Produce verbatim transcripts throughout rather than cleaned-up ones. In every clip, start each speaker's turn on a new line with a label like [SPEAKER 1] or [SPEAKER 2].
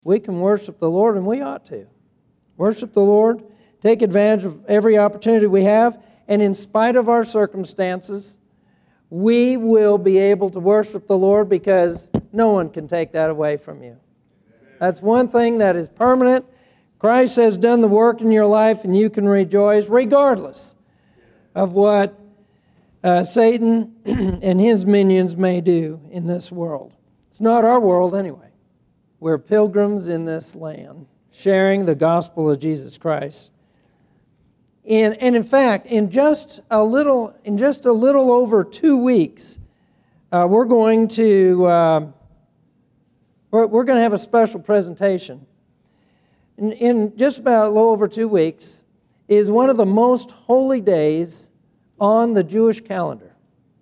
[SPEAKER 1] We can worship the Lord, and we ought to. Worship the Lord, take advantage of every opportunity we have, and in spite of our circumstances, we will be able to worship the Lord because no one can take that away from you. That's one thing that is permanent. Christ has done the work in your life, and you can rejoice regardless of what uh, Satan and his minions may do in this world. It's not our world anyway. We're pilgrims in this land, sharing the gospel of Jesus Christ. And, and in fact, in just a little, in just a little over two weeks, uh, we're going to uh, we're, we're going to have a special presentation. In, in just about a little over two weeks, is one of the most holy days on the Jewish calendar.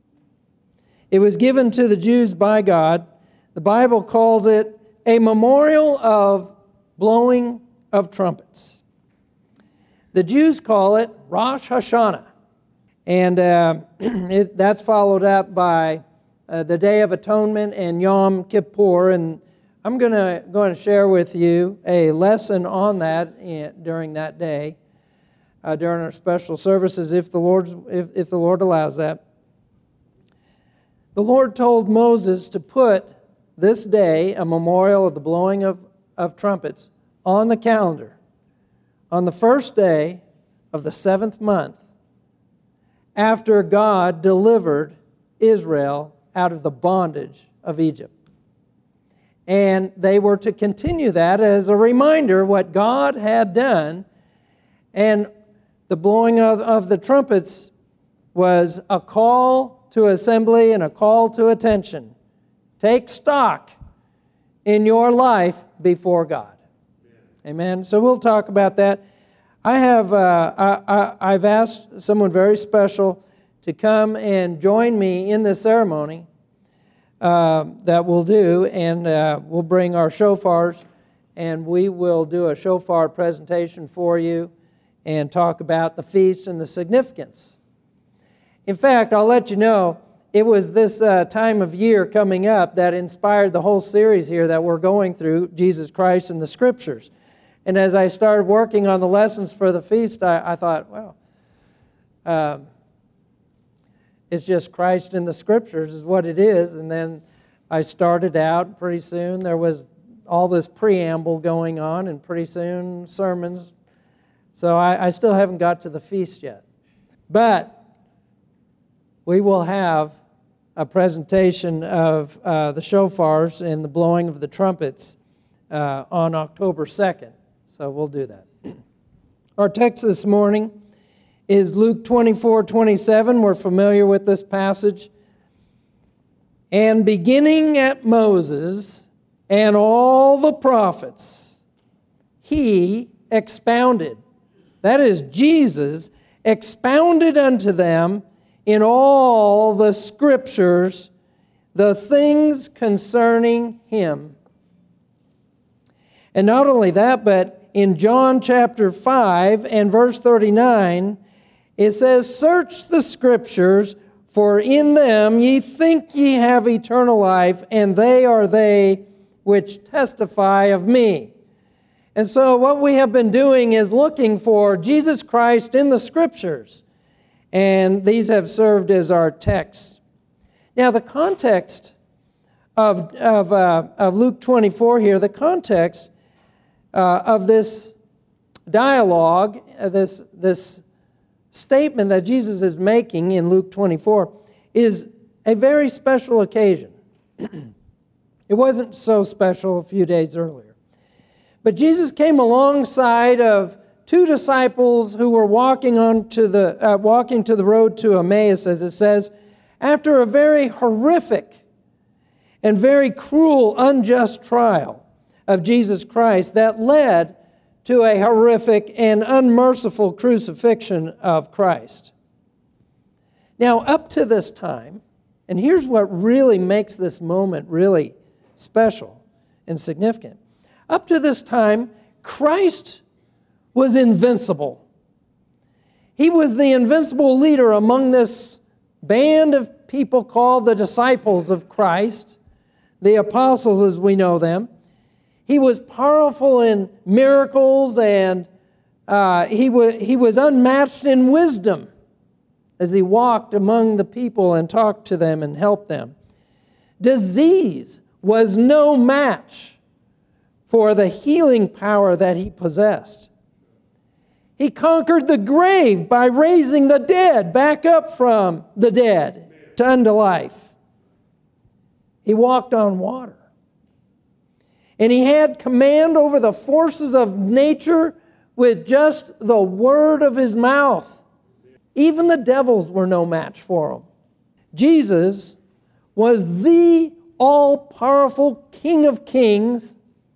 [SPEAKER 1] It was given to the Jews by God. The Bible calls it a memorial of blowing of trumpets. The Jews call it Rosh Hashanah. And uh, it, that's followed up by uh, the Day of Atonement and Yom Kippur. And I'm going to going to share with you a lesson on that in, during that day, uh, during our special services, if the Lord if, if the Lord allows that. The Lord told Moses to put this day, a memorial of the blowing of, of trumpets, on the calendar on the first day of the seventh month after God delivered Israel out of the bondage of Egypt. And they were to continue that as a reminder what God had done. And the blowing of, of the trumpets was a call to assembly and a call to attention. Take stock in your life before God. Amen. So we'll talk about that. I have uh, I, I, I've asked someone very special to come and join me in this ceremony uh, that we'll do, and uh, we'll bring our shofars, and we will do a shofar presentation for you and talk about the feast and the significance. In fact, I'll let you know, it was this uh, time of year coming up that inspired the whole series here that we're going through, Jesus Christ and the Scriptures. And as I started working on the lessons for the feast, I, I thought, well, um, it's just Christ in the Scriptures is what it is. And then I started out, pretty soon there was all this preamble going on, and pretty soon sermons. So I, I still haven't got to the feast yet. But we will have a presentation of uh, the shofars and the blowing of the trumpets uh, on October second. So we'll do that. Our text this morning is Luke twenty-four twenty-seven. We're familiar with this passage. And beginning at Moses and all the prophets, he expounded. That is, Jesus expounded unto them in all the Scriptures the things concerning him. And not only that, but in John chapter five and verse thirty-nine, it says, "Search the Scriptures, for in them ye think ye have eternal life, and they are they which testify of me." And so what we have been doing is looking for Jesus Christ in the Scriptures. And these have served as our text. Now, the context of, of, uh, of Luke twenty-four here, the context uh, of this dialogue, uh, this, this statement that Jesus is making in Luke twenty-four, is a very special occasion. It wasn't so special a few days earlier. But Jesus came alongside of two disciples who were walking on to the uh, walking to the road to Emmaus, as it says, after a very horrific and very cruel, unjust trial of Jesus Christ that led to a horrific and unmerciful crucifixion of Christ. Now, up to this time, and here's what really makes this moment really special and significant. Up to this time, Christ was invincible. He was the invincible leader among this band of people called the disciples of Christ, the apostles as we know them. He was powerful in miracles, and uh, he, wa- he was unmatched in wisdom as he walked among the people and talked to them and helped them. Disease was no match for the healing power that he possessed. He conquered the grave by raising the dead back up from the dead to unto life. He walked on water. And he had command over the forces of nature with just the word of his mouth. Even the devils were no match for him. Jesus was the all-powerful King of kings,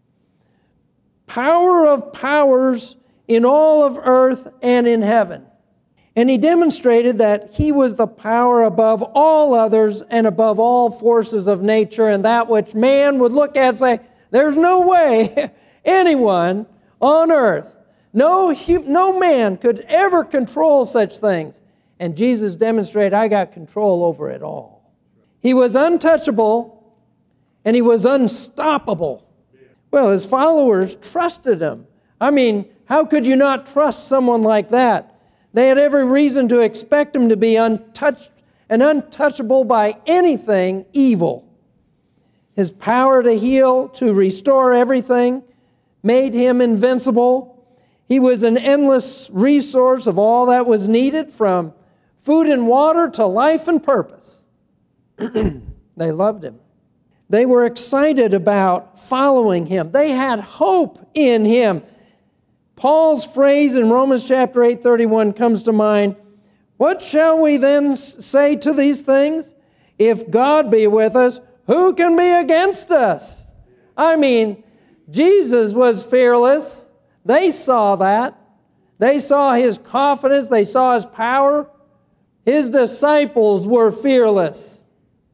[SPEAKER 1] power of powers in all of earth and in heaven. And he demonstrated that he was the power above all others and above all forces of nature, and that which man would look at and say, there's no way anyone on earth, no, no man could ever control such things. And Jesus demonstrated, I got control over it all. He was untouchable and he was unstoppable. Well, his followers trusted him. I mean, how could you not trust someone like that? They had every reason to expect him to be untouched and untouchable by anything evil. His power to heal, to restore everything, made him invincible. He was an endless resource of all that was needed, from food and water to life and purpose. They loved him. They were excited about following him. They had hope in him. Paul's phrase in Romans chapter eight thirty-one comes to mind. What shall we then say to these things? If God be with us, who can be against us? I mean, Jesus was fearless. They saw that. They saw his confidence. They saw his power. His disciples were fearless.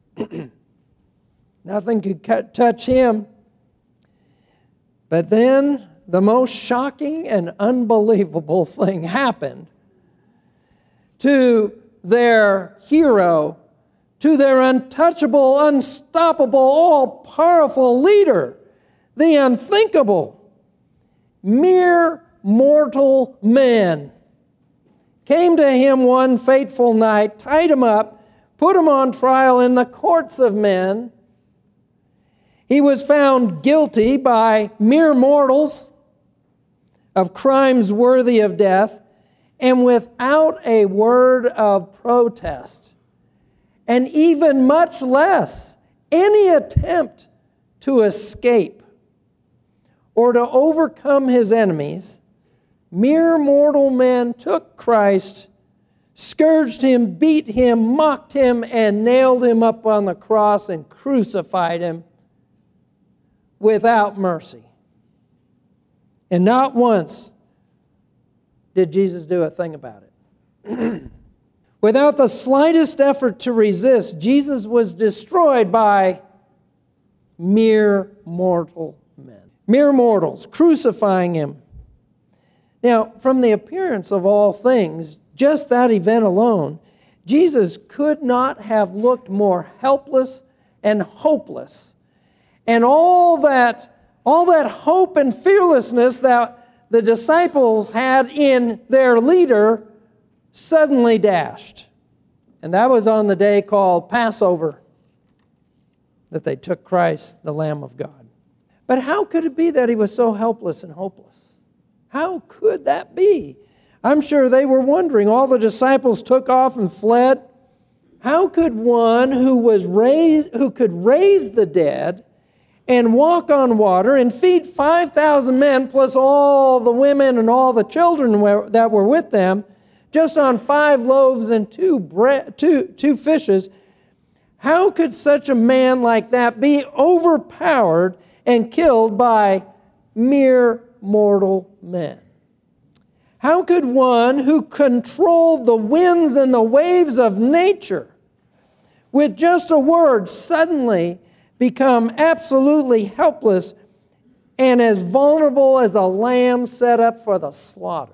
[SPEAKER 1] Nothing could touch him. But then the most shocking and unbelievable thing happened to their hero, to their untouchable, unstoppable, all-powerful leader, the unthinkable. Mere mortal men came to him one fateful night, tied him up, put him on trial in the courts of men. He was found guilty by mere mortals of crimes worthy of death, and without a word of protest, and even much less any attempt to escape or to overcome his enemies, mere mortal men took Christ, scourged him, beat him, mocked him, and nailed him up on the cross and crucified him without mercy. And not once did Jesus do a thing about it. Without the slightest effort to resist, Jesus was destroyed by mere mortal men. Mere mortals crucifying him. Now, from the appearance of all things, just that event alone, Jesus could not have looked more helpless and hopeless. And all that, all that hope and fearlessness that the disciples had in their leader suddenly dashed. And that was on the day called Passover that they took Christ, the Lamb of God. But how could it be that he was so helpless and hopeless? How could that be? I'm sure they were wondering. All the disciples took off and fled. How could one who was raised, who could raise the dead and walk on water and feed five thousand men plus all the women and all the children that were with them, just on five loaves and two, bre- two, two fishes, how could such a man like that be overpowered and killed by mere mortal men? How could one who controlled the winds and the waves of nature with just a word suddenly become absolutely helpless and as vulnerable as a lamb set up for the slaughter?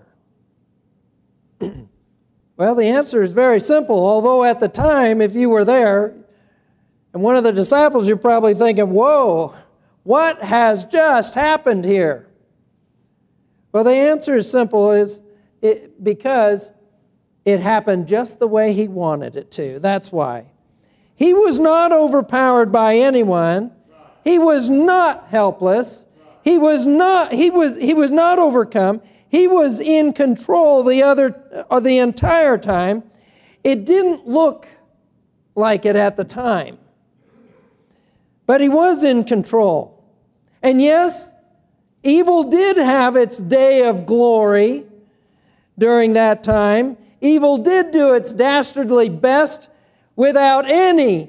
[SPEAKER 1] Well, the answer is very simple, although at the time, if you were there, and one of the disciples, you're probably thinking, whoa, What has just happened here? Well, the answer is simple, is it, because it happened just the way he wanted it to. That's why. He was not overpowered by anyone. He was not helpless. He was not, he was, he was not overcome. He was in control the other, or the entire time. It didn't look like it at the time, but he was in control. And yes, evil did have its day of glory during that time. Evil did do its dastardly best without any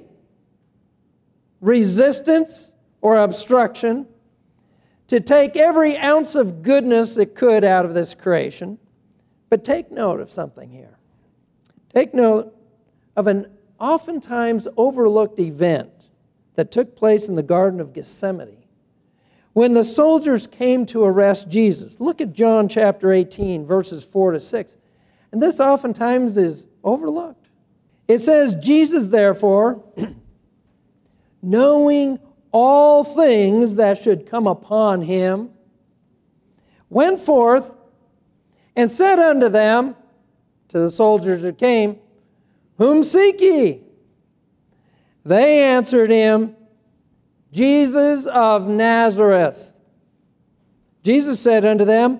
[SPEAKER 1] resistance or obstruction to take every ounce of goodness it could out of this creation. But take note of something here. Take note of an oftentimes overlooked event that took place in the Garden of Gethsemane when the soldiers came to arrest Jesus. Look at John chapter eighteen, verses four to six. And this oftentimes is overlooked. It says, Jesus, therefore, knowing all things that should come upon him, went forth and said unto them, to the soldiers that came, Whom seek ye? They answered him, Jesus of Nazareth. Jesus said unto them,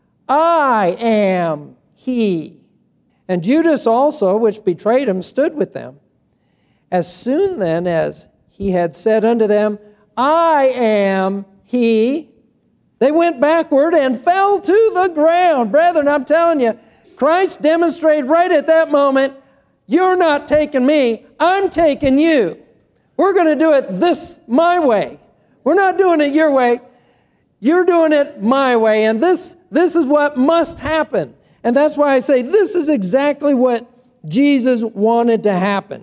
[SPEAKER 1] I am he. And Judas also, which betrayed him, stood with them. As soon then as he had said unto them, I am he, they went backward and fell to the ground. Brethren, I'm telling you, Christ demonstrated right at that moment, you're not taking me, I'm taking you. We're going to do it this, my way. We're not doing it your way. You're doing it my way. And this, this is what must happen. And that's why I say this is exactly what Jesus wanted to happen.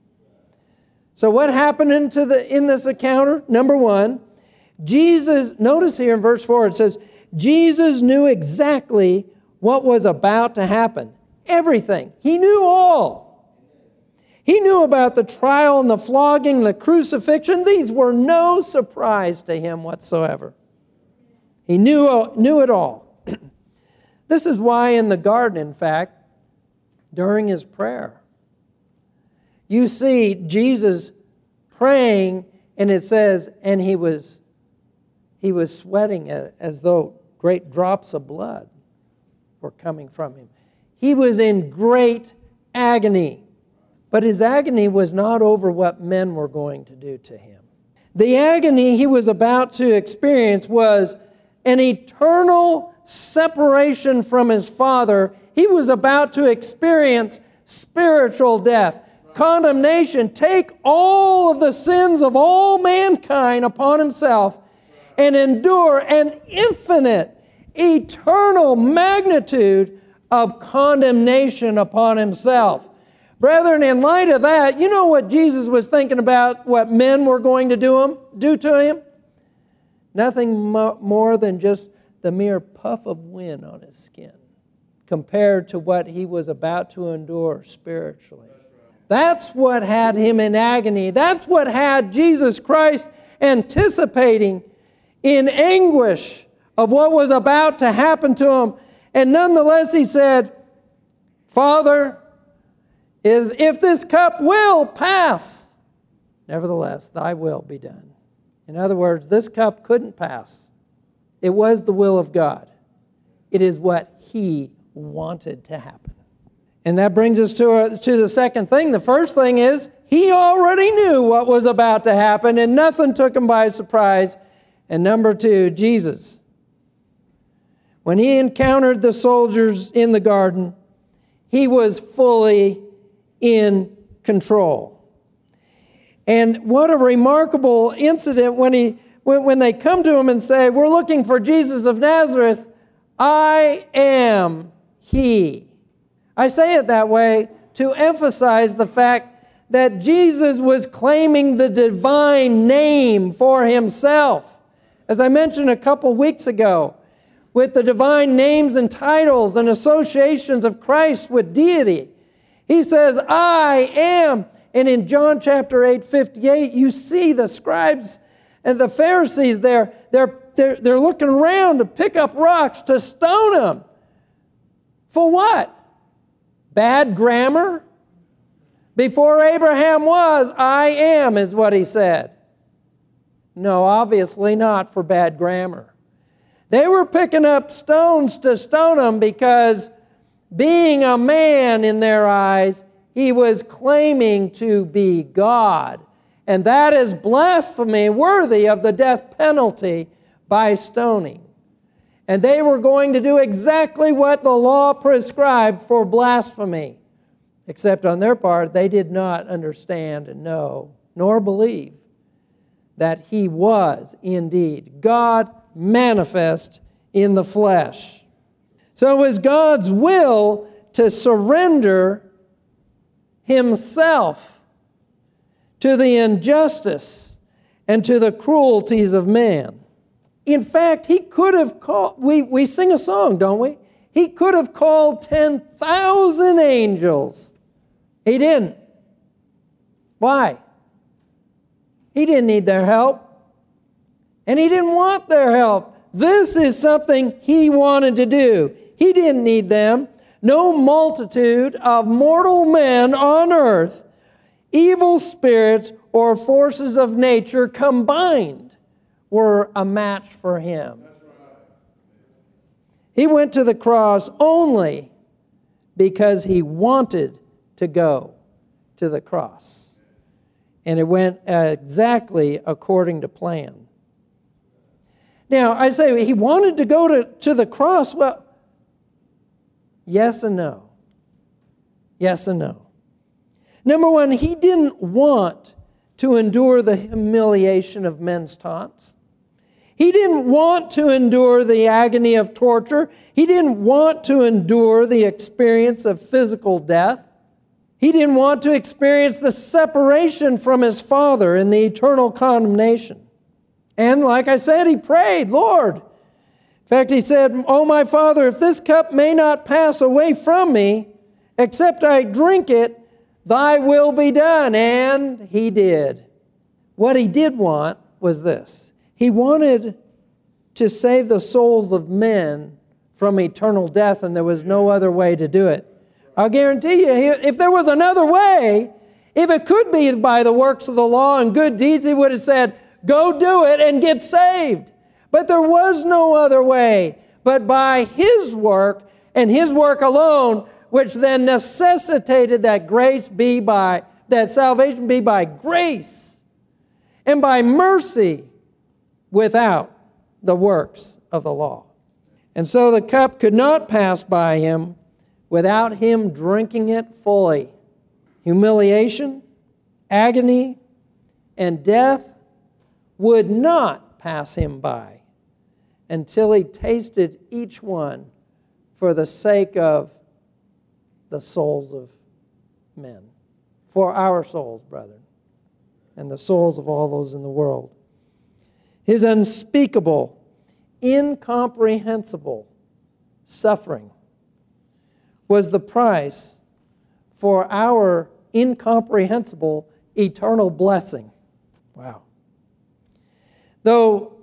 [SPEAKER 1] So what happened into the, in this encounter? Number one, Jesus, notice here in verse four, it says, Jesus knew exactly what was about to happen. Everything. He knew all. He knew about the trial and the flogging, the crucifixion. These were no surprise to him whatsoever. He knew, knew it all. This is why in the garden, in fact, during his prayer, you see Jesus praying, and it says, and he was, he was sweating as though great drops of blood were coming from him. He was in great agony. But his agony was not over what men were going to do to him. The agony he was about to experience was an eternal separation from his Father. He was about to experience spiritual death, condemnation, take all of the sins of all mankind upon himself and endure an infinite, eternal magnitude of condemnation upon himself. Brethren, in light of that, you know what Jesus was thinking about, what men were going to do him, do to him? Nothing mo- more than just the mere puff of wind on his skin compared to what he was about to endure spiritually. That's what had him in agony. That's what had Jesus Christ anticipating in anguish of what was about to happen to him. And nonetheless, he said, Father, If, if this cup will pass, nevertheless, thy will be done. In other words, this cup couldn't pass. It was the will of God. It is what he wanted to happen. And that brings us to, uh, to the second thing. The first thing is, he already knew what was about to happen, and nothing took him by surprise. And number two, Jesus. When he encountered the soldiers in the garden, he was fully in control. And what a remarkable incident when he when, when they come to him and say, we're looking for Jesus of Nazareth. I am he. I say it that way to emphasize the fact that Jesus was claiming the divine name for himself. As I mentioned a couple weeks ago, with the divine names and titles and associations of Christ with deity, he says, I am. And in John chapter eight, fifty-eight, you see the scribes And the Pharisees, they're, they're, they're, they're looking around to pick up rocks to stone him. For what? Bad grammar? Before Abraham was, I am, is what he said. No, obviously not for bad grammar. They were picking up stones to stone him because, being a man in their eyes, he was claiming to be God. And that is blasphemy, worthy of the death penalty by stoning. And they were going to do exactly what the law prescribed for blasphemy. Except on their part, they did not understand and know, nor believe, that he was indeed God manifest in the flesh. So it was God's will to surrender himself to the injustice and to the cruelties of man. In fact, he could have called, we, we sing a song, don't we? He could have called ten thousand angels. He didn't. Why? He didn't need their help. And he didn't want their help. This is something he wanted to do. He didn't need them. No multitude of mortal men on earth, evil spirits or forces of nature combined, were a match for him. He went to the cross only because he wanted to go to the cross. And it went exactly according to plan. Now, I say he wanted to go to, to the cross. Well, yes and no. Yes and no. Number one, he didn't want to endure the humiliation of men's taunts. He didn't want to endure the agony of torture. He didn't want to endure the experience of physical death. He didn't want to experience the separation from his Father and the eternal condemnation. And like I said, he prayed, Lord. In fact, he said, "Oh, my Father, if this cup may not pass away from me, except I drink it, thy will be done." And he did. What he did want was this. He wanted to save the souls of men from eternal death, and there was no other way to do it. I'll guarantee you, if there was another way, if it could be by the works of the law and good deeds, he would have said, go do it and get saved. But there was no other way but by his work and his work alone, which then necessitated that grace be by, that salvation be by grace and by mercy without the works of the law. And so the cup could not pass by him without him drinking it fully. Humiliation, agony, and death would not pass him by until he tasted each one for the sake of the souls of men. For our souls, brethren, and the souls of all those in the world. His unspeakable, incomprehensible suffering was the price for our incomprehensible eternal blessing. Wow. Though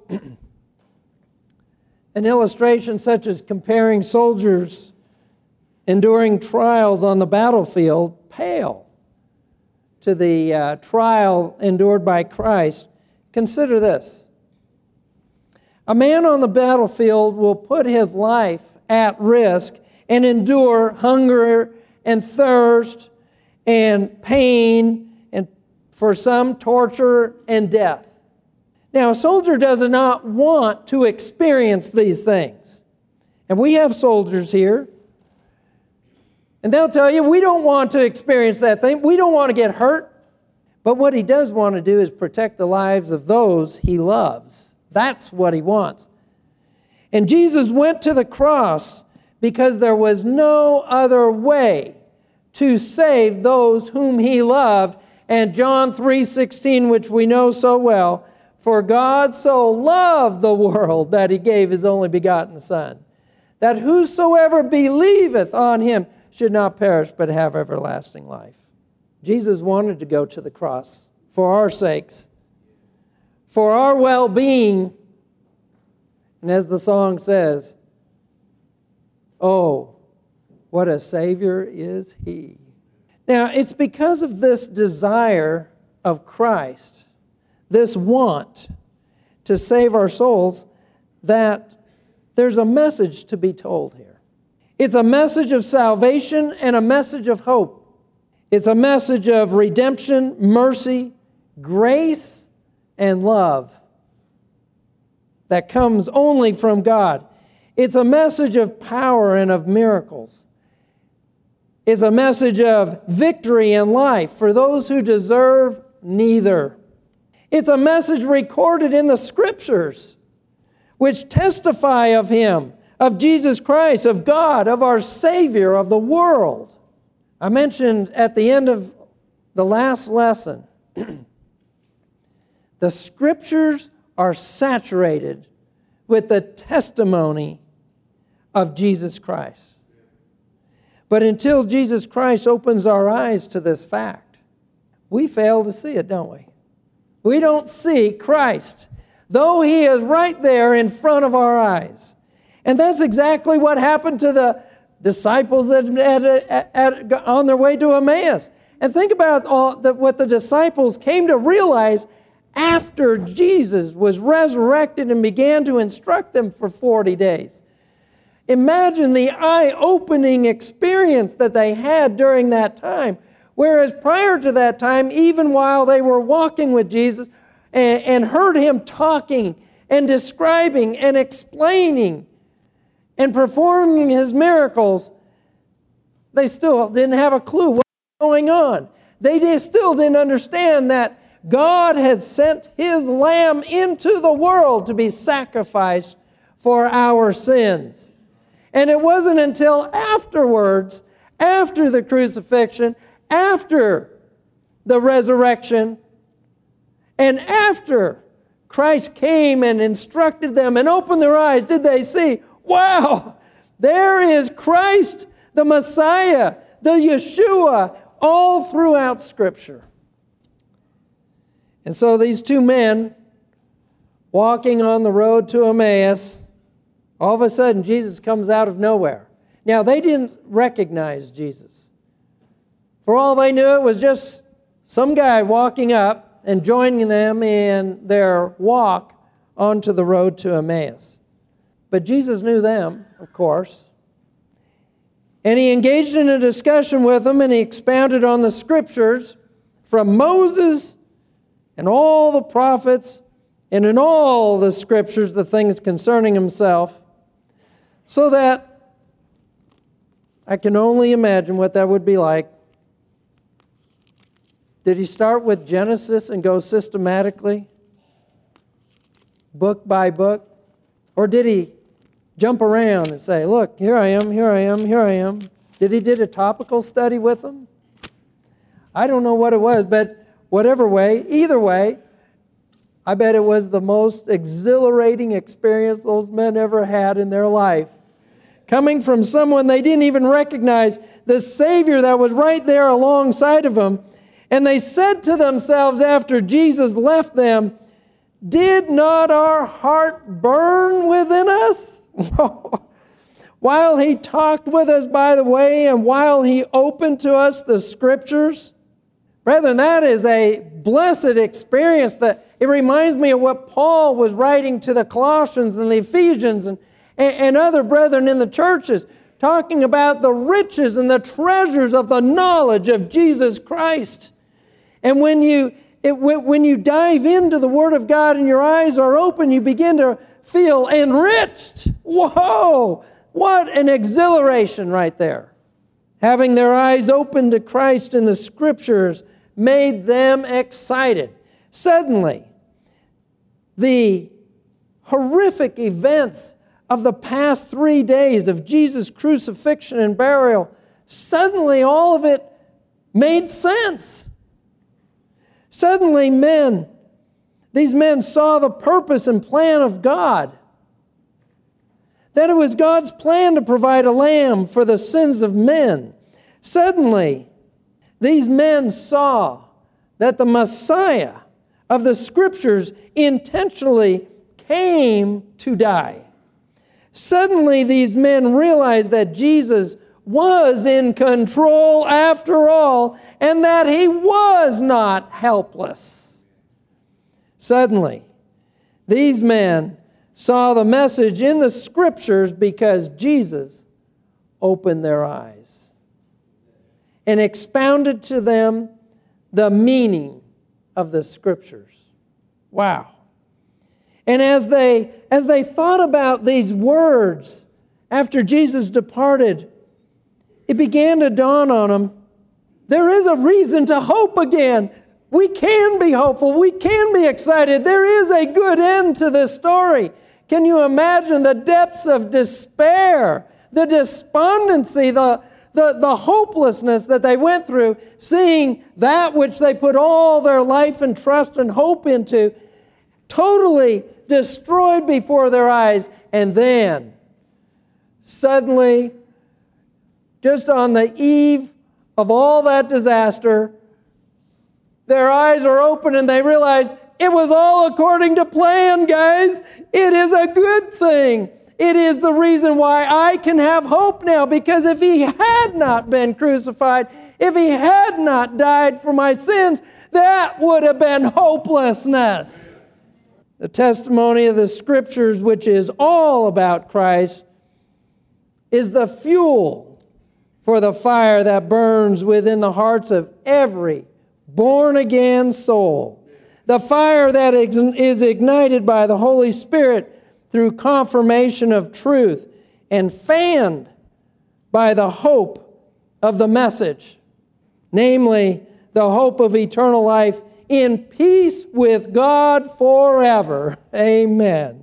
[SPEAKER 1] an illustration such as comparing soldiers enduring trials on the battlefield pale to the uh, trial endured by Christ, consider this. A man on the battlefield will put his life at risk and endure hunger and thirst and pain and for some torture and death. Now, a soldier does not want to experience these things. And we have soldiers here. And they'll tell you, we don't want to experience that thing. We don't want to get hurt. But what he does want to do is protect the lives of those he loves. That's what he wants. And Jesus went to the cross because there was no other way to save those whom he loved. And John three sixteen, which we know so well, for God so loved the world that he gave his only begotten Son, that whosoever believeth on him should not perish but have everlasting life. Jesus wanted to go to the cross for our sakes, for our well-being. And as the song says, oh, what a Savior is He. Now, it's because of this desire of Christ, this want to save our souls, that there's a message to be told here. It's a message of salvation and a message of hope. It's a message of redemption, mercy, grace, and love that comes only from God. It's a message of power and of miracles. It's a message of victory and life for those who deserve neither. It's a message recorded in the Scriptures, which testify of Him, of Jesus Christ, of God, of our Savior, of the world. I mentioned at the end of the last lesson, the Scriptures are saturated with the testimony of Jesus Christ. But until Jesus Christ opens our eyes to this fact, we fail to see it, don't we? We don't see Christ, though He is right there in front of our eyes. And that's exactly what happened to the disciples at, at, at, on their way to Emmaus. And think about all the, what the disciples came to realize after Jesus was resurrected and began to instruct them for forty days. Imagine the eye-opening experience that they had during that time. Whereas prior to that time, even while they were walking with Jesus and, and heard Him talking and describing and explaining and performing His miracles, they still didn't have a clue what was going on. They did, still didn't understand that God had sent His Lamb into the world to be sacrificed for our sins. And it wasn't until afterwards, after the crucifixion, after the resurrection, and after Christ came and instructed them and opened their eyes, did they see, wow, there is Christ, the Messiah, the Yeshua, all throughout Scripture. And so these two men walking on the road to Emmaus, all of a sudden Jesus comes out of nowhere. Now they didn't recognize Jesus. For all they knew, it was just some guy walking up and joining them in their walk onto the road to Emmaus. But Jesus knew them, of course. And He engaged in a discussion with them, and He expounded on the Scriptures from Moses and all the prophets, and in all the Scriptures, the things concerning Himself, so that I can only imagine what that would be like. Did He start with Genesis and go systematically, book by book? Or did He jump around and say, look, here I am, here I am, here I am? Did He did a topical study with them? I don't know what it was, but whatever way, either way, I bet it was the most exhilarating experience those men ever had in their life. Coming from someone they didn't even recognize, the Savior that was right there alongside of them. And they said to themselves after Jesus left them, did not our heart burn within us? While He talked with us by the way, and while He opened to us the Scriptures? Brethren, that is a blessed experience. That it reminds me of what Paul was writing to the Colossians and the Ephesians and, and, and other brethren in the churches, talking about the riches and the treasures of the knowledge of Jesus Christ. And when you it, when you dive into the Word of God and your eyes are open, you begin to feel enriched. Whoa! What an exhilaration right there. Having their eyes open to Christ in the Scriptures made them excited. Suddenly, the horrific events of the past three days of Jesus' crucifixion and burial, suddenly all of it made sense. Suddenly men, these men saw the purpose and plan of God. That it was God's plan to provide a lamb for the sins of men. Suddenly, these men saw that the Messiah, of the Scriptures intentionally came to die. Suddenly, these men realized that Jesus was in control after all, and that he was not helpless. Suddenly, these men saw the message in the Scriptures because Jesus opened their eyes and expounded to them the meaning of the Scriptures. Wow. And as they, as they thought about these words after Jesus departed, it began to dawn on them, there is a reason to hope again. We can be hopeful. We can be excited. There is a good end to this story. Can you imagine the depths of despair, the despondency, the, the, the hopelessness that they went through, seeing that which they put all their life and trust and hope into totally destroyed before their eyes, and then suddenly, just on the eve of all that disaster, their eyes are open and they realize it was all according to plan, guys. It is a good thing. It is the reason why I can have hope now, because if he had not been crucified, if he had not died for my sins, that would have been hopelessness. The testimony of the Scriptures, which is all about Christ, is the fuel for the fire that burns within the hearts of every born-again soul. The fire that is ignited by the Holy Spirit through confirmation of truth and fanned by the hope of the message, namely the hope of eternal life in peace with God forever. Amen.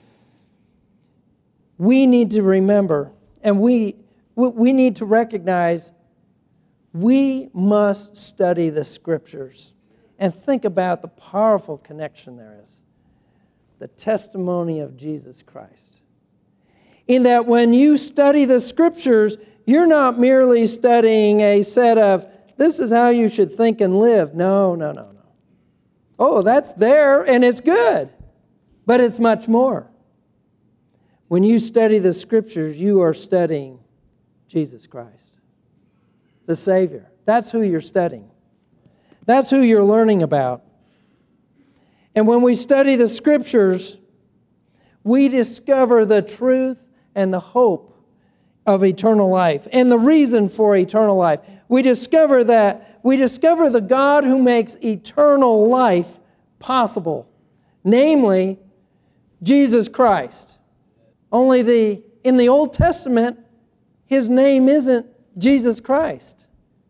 [SPEAKER 1] We need to remember, and we, we need to recognize, we must study the Scriptures and think about the powerful connection there is. The testimony of Jesus Christ. In that when you study the Scriptures, you're not merely studying a set of, this is how you should think and live. No, no, no, no. Oh, that's there and it's good. But it's much more. When you study the Scriptures, you are studying Jesus Christ, the Savior. That's who you're studying. That's who you're learning about. And when we study the Scriptures, we discover the truth and the hope of eternal life and the reason for eternal life. We discover that we discover the God who makes eternal life possible, namely Jesus Christ. Only the in the Old Testament, his name isn't Jesus Christ.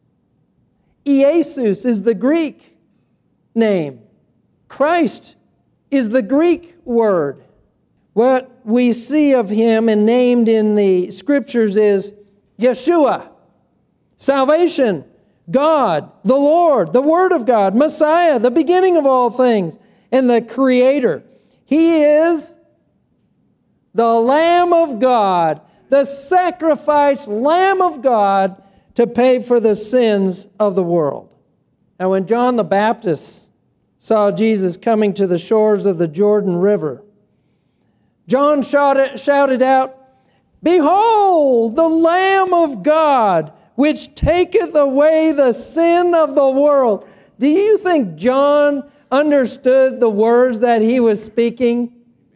[SPEAKER 1] Iesus is the Greek name. Christ is the Greek word. What we see of him and named in the Scriptures is Yeshua, salvation, God, the Lord, the Word of God, Messiah, the beginning of all things, and the Creator. He is the Lamb of God, the sacrificed Lamb of God to pay for the sins of the world. Now, when John the Baptist saw Jesus coming to the shores of the Jordan River, John shouted, shouted out, "Behold, the Lamb of God, which taketh away the sin of the world." Do you think John understood the words that he was speaking?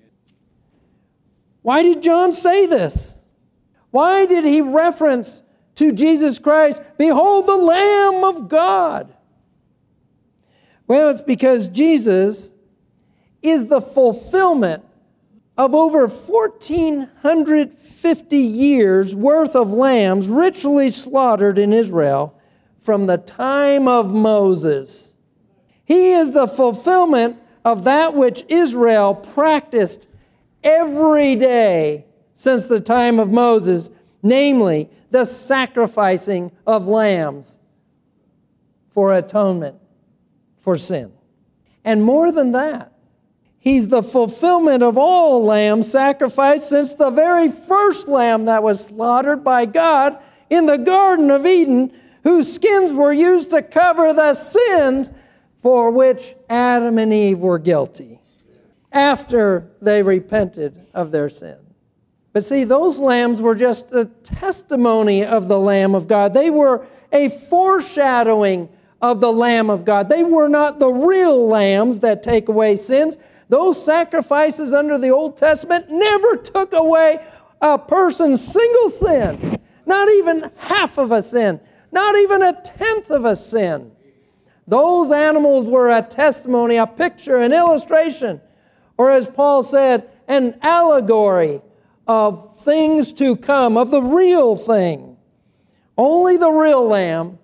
[SPEAKER 1] Why did John say this? Why did he reference to Jesus Christ, "Behold, the Lamb of God"? Well, it's because Jesus is the fulfillment of over one thousand four hundred fifty years worth of lambs ritually slaughtered in Israel from the time of Moses. He is the fulfillment of that which Israel practiced every day since the time of Moses, namely the sacrificing of lambs for atonement for sin. And more than that, he's the fulfillment of all lambs sacrificed since the very first lamb that was slaughtered by God in the Garden of Eden, whose skins were used to cover the sins for which Adam and Eve were guilty after they repented of their sin. But see, those lambs were just a testimony of the Lamb of God. They were a foreshadowing of the Lamb of God. They were not the real lambs that take away sins. Those sacrifices under the Old Testament never took away a person's single sin. Not even half of a sin. Not even a tenth of a sin. Those animals were a testimony, a picture, an illustration, or as Paul said, an allegory of things to come, of the real thing. Only the real Lamb,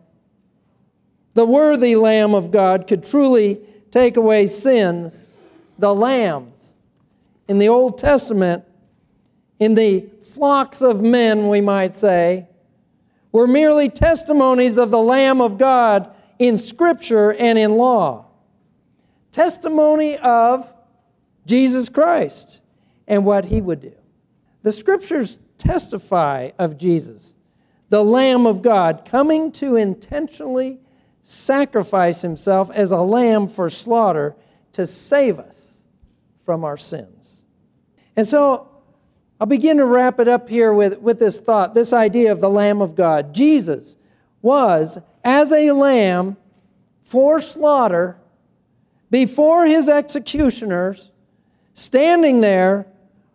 [SPEAKER 1] the worthy Lamb of God, could truly take away sins. The lambs in the Old Testament, in the flocks of men, we might say, were merely testimonies of the Lamb of God in Scripture and in law. Testimony of Jesus Christ and what He would do. The Scriptures testify of Jesus, the Lamb of God, coming to intentionally sacrifice Himself as a lamb for slaughter to save us from our sins. And so I'll begin to wrap it up here with, with this thought, this idea of the Lamb of God. Jesus was, as a lamb for slaughter, before His executioners, standing there,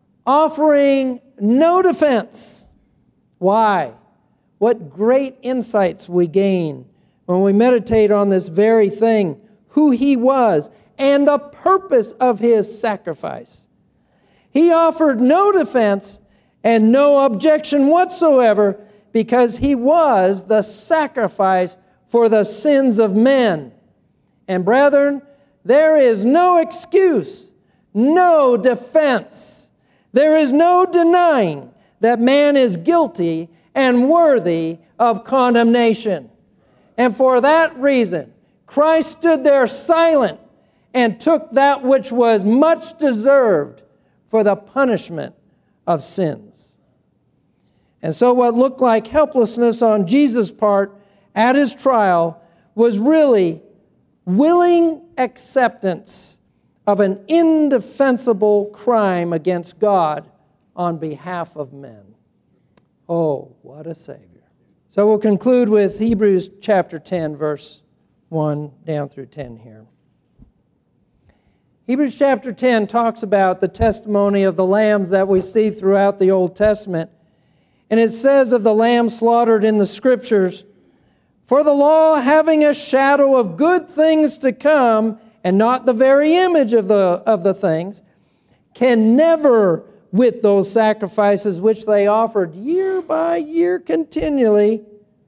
[SPEAKER 1] offering no defense. Why? What great insights we gain when we meditate on this very thing, who He was, and the purpose of His sacrifice. He offered no defense and no objection whatsoever because He was the sacrifice for the sins of men. And brethren, there is no excuse, no defense. There is no denying that man is guilty and worthy of condemnation. And for that reason, Christ stood there silent and took that which was much deserved for the punishment of sins. And so what looked like helplessness on Jesus' part at His trial was really willing acceptance of an indefensible crime against God on behalf of men. Oh, what a Savior. So we'll conclude with Hebrews chapter ten, verse one down through ten here. Hebrews chapter ten talks about the testimony of the lambs that we see throughout the Old Testament. And it says of the lamb slaughtered in the Scriptures, "For the law, having a shadow of good things to come, and not the very image of the, of the things, can never, with those sacrifices which they offered year by year continually,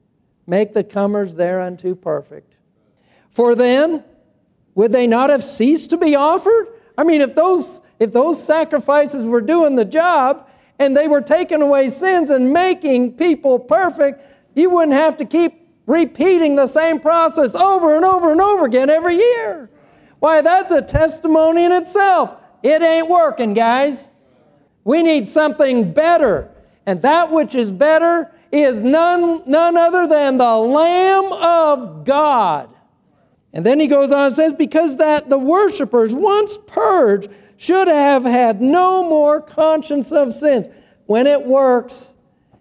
[SPEAKER 1] make the comers thereunto perfect. For then, would they not have ceased to be offered?" I mean, if those, if those sacrifices were doing the job, and they were taking away sins and making people perfect, you wouldn't have to keep repeating the same process over and over and over again every year. Why, that's a testimony in itself. It ain't working, guys. We need something better. And that which is better is none, none other than the Lamb of God. And then he goes on and says, because that the worshipers, once purged, should have had no more conscience of sins. When it works,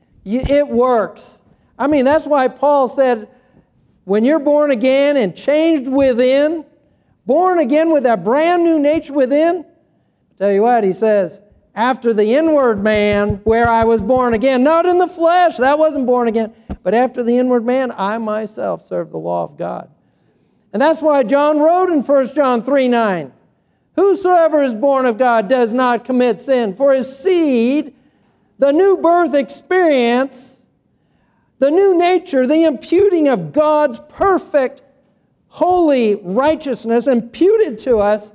[SPEAKER 1] it works. I mean, that's why Paul said, when you're born again and changed within, born again with a brand new nature within, tell you what, he says, after the inward man, where I was born again, not in the flesh, that wasn't born again, but after the inward man, I myself serve the law of God. And that's why John wrote in First John three nine, whosoever is born of God does not commit sin, for his seed, the new birth experience, the new nature, the imputing of God's perfect, holy righteousness imputed to us,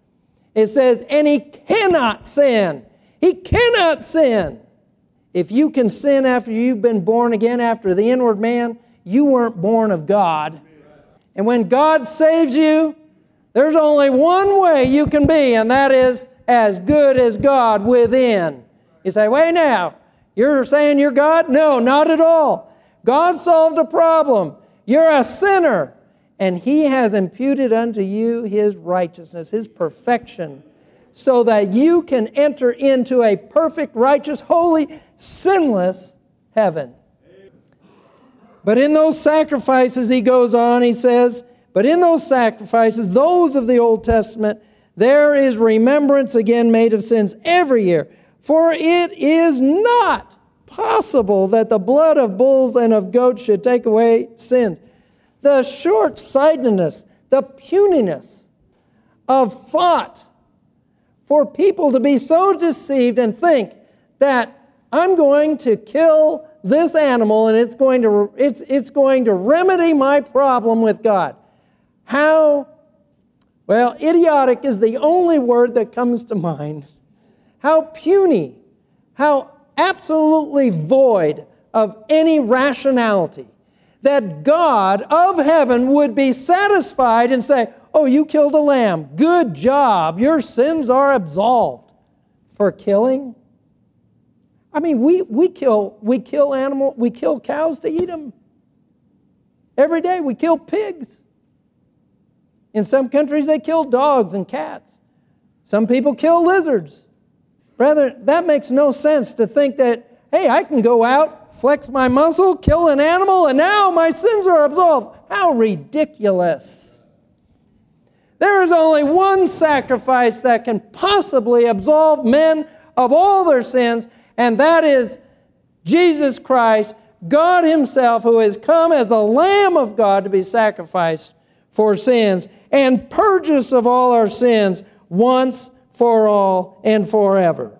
[SPEAKER 1] it says, and he cannot sin. He cannot sin. If you can sin after you've been born again, after the inward man, you weren't born of God. And when God saves you, there's only one way you can be, and that is as good as God within. You say, wait now, you're saying you're God? No, not at all. God solved a problem. You're a sinner. and He has imputed unto you His righteousness, His perfection, so that you can enter into a perfect, righteous, holy, sinless heaven. But in those sacrifices, he goes on, he says, but in those sacrifices, those of the Old Testament, there is remembrance again made of sins every year. For it is not possible that the blood of bulls and of goats should take away sins. The short-sightedness, the puniness of thought for people to be so deceived and think that I'm going to kill this animal and it's going to it's it's going to remedy my problem with God. How, well, idiotic is the only word that comes to mind. How puny, how absolutely void of any rationality that God of heaven would be satisfied and say, oh, you killed a lamb. Good job. Your sins are absolved. For killing? I mean, we, we kill we kill animal, we kill cows to eat them. Every day we kill pigs. In some countries they kill dogs and cats. Some people kill lizards. Rather, that makes no sense to think that, hey, I can go out, flex my muscle, kill an animal, and now my sins are absolved. How ridiculous. There is only one sacrifice that can possibly absolve men of all their sins, and that is Jesus Christ, God Himself, who has come as the Lamb of God to be sacrificed for sins and purge us of all our sins once for all and forever.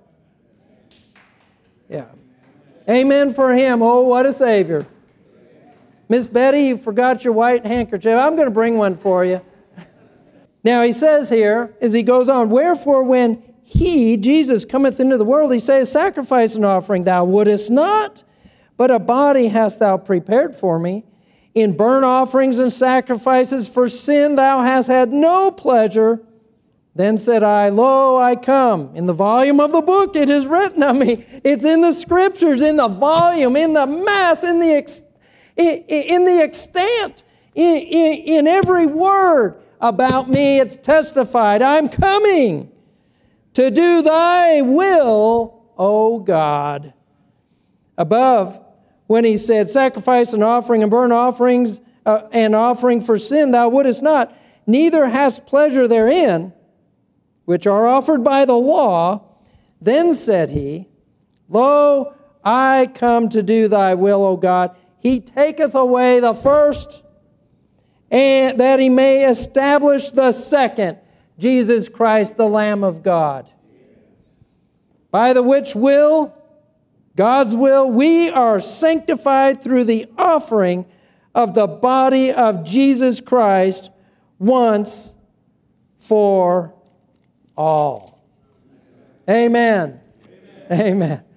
[SPEAKER 1] Yeah. Amen for Him. Oh, what a Savior. Miss Betty, you forgot your white handkerchief. I'm going to bring one for you. Now, he says here, as he goes on, wherefore when He, Jesus, cometh into the world, He says, sacrifice and offering thou wouldest not, but a body hast thou prepared for me. In burnt offerings and sacrifices for sin thou hast had no pleasure. Then said I, lo, I come. In the volume of the book it is written of me. It's in the Scriptures, in the volume, in the mass, in the, ex, in, in the extent, in, in, in every word about me it's testified. I'm coming to do thy will, O God. Above, when he said, sacrifice and offering and burnt offerings uh, and offering for sin thou wouldest not, neither hast pleasure therein, which are offered by the law. Then said he, lo, I come to do thy will, O God. He taketh away the first, and that he may establish the second, Jesus Christ, the Lamb of God. By the which will, God's will, we are sanctified through the offering of the body of Jesus Christ once for all. Amen. Amen. Amen.